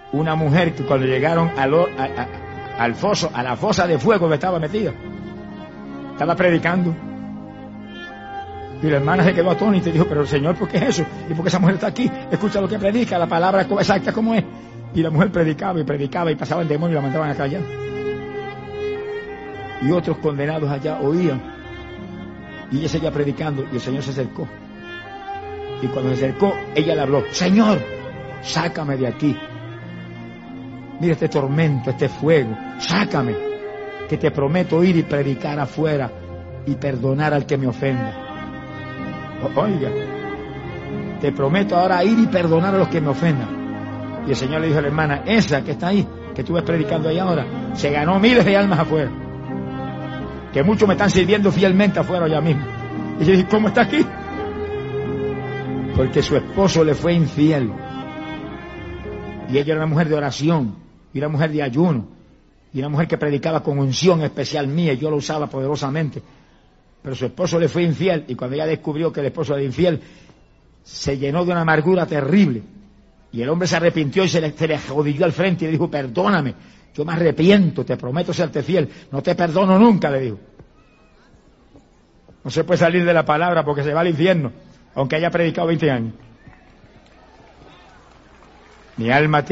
una mujer que cuando llegaron al foso, a la fosa de fuego que estaba metida, estaba predicando. Y la hermana se quedó atónita y dijo, pero Señor, ¿por qué es eso? ¿Y por qué esa mujer está aquí? Escucha lo que predica, la palabra exacta como es. Y la mujer predicaba y pasaba el demonio y la mandaban a callar. Y otros condenados allá oían. Y ella seguía predicando y el Señor se acercó. Y cuando se acercó, ella le habló, Señor, sácame de aquí. Mira este tormento, este fuego, sácame, que te prometo ir y predicar afuera y perdonar al que me ofenda. Oiga, te prometo ahora ir y perdonar a los que me ofendan. Y el Señor le dijo a la hermana, esa que está ahí, que tú ves predicando ahí ahora, se ganó miles de almas afuera, que muchos me están sirviendo fielmente afuera ya mismo. Y yo dije, ¿cómo está aquí? Porque su esposo le fue infiel. Y ella era una mujer de oración, y una mujer de ayuno, y una mujer que predicaba con unción especial mía, y yo lo usaba poderosamente. Pero su esposo le fue infiel, y cuando ella descubrió que el esposo era infiel, se llenó de una amargura terrible. Y el hombre se arrepintió y se le arrodilló al frente y le dijo, perdóname, yo me arrepiento, te prometo serte fiel, no te perdono nunca, le dijo. No se puede salir de la palabra porque se va al infierno, aunque haya predicado 20 años. Mi alma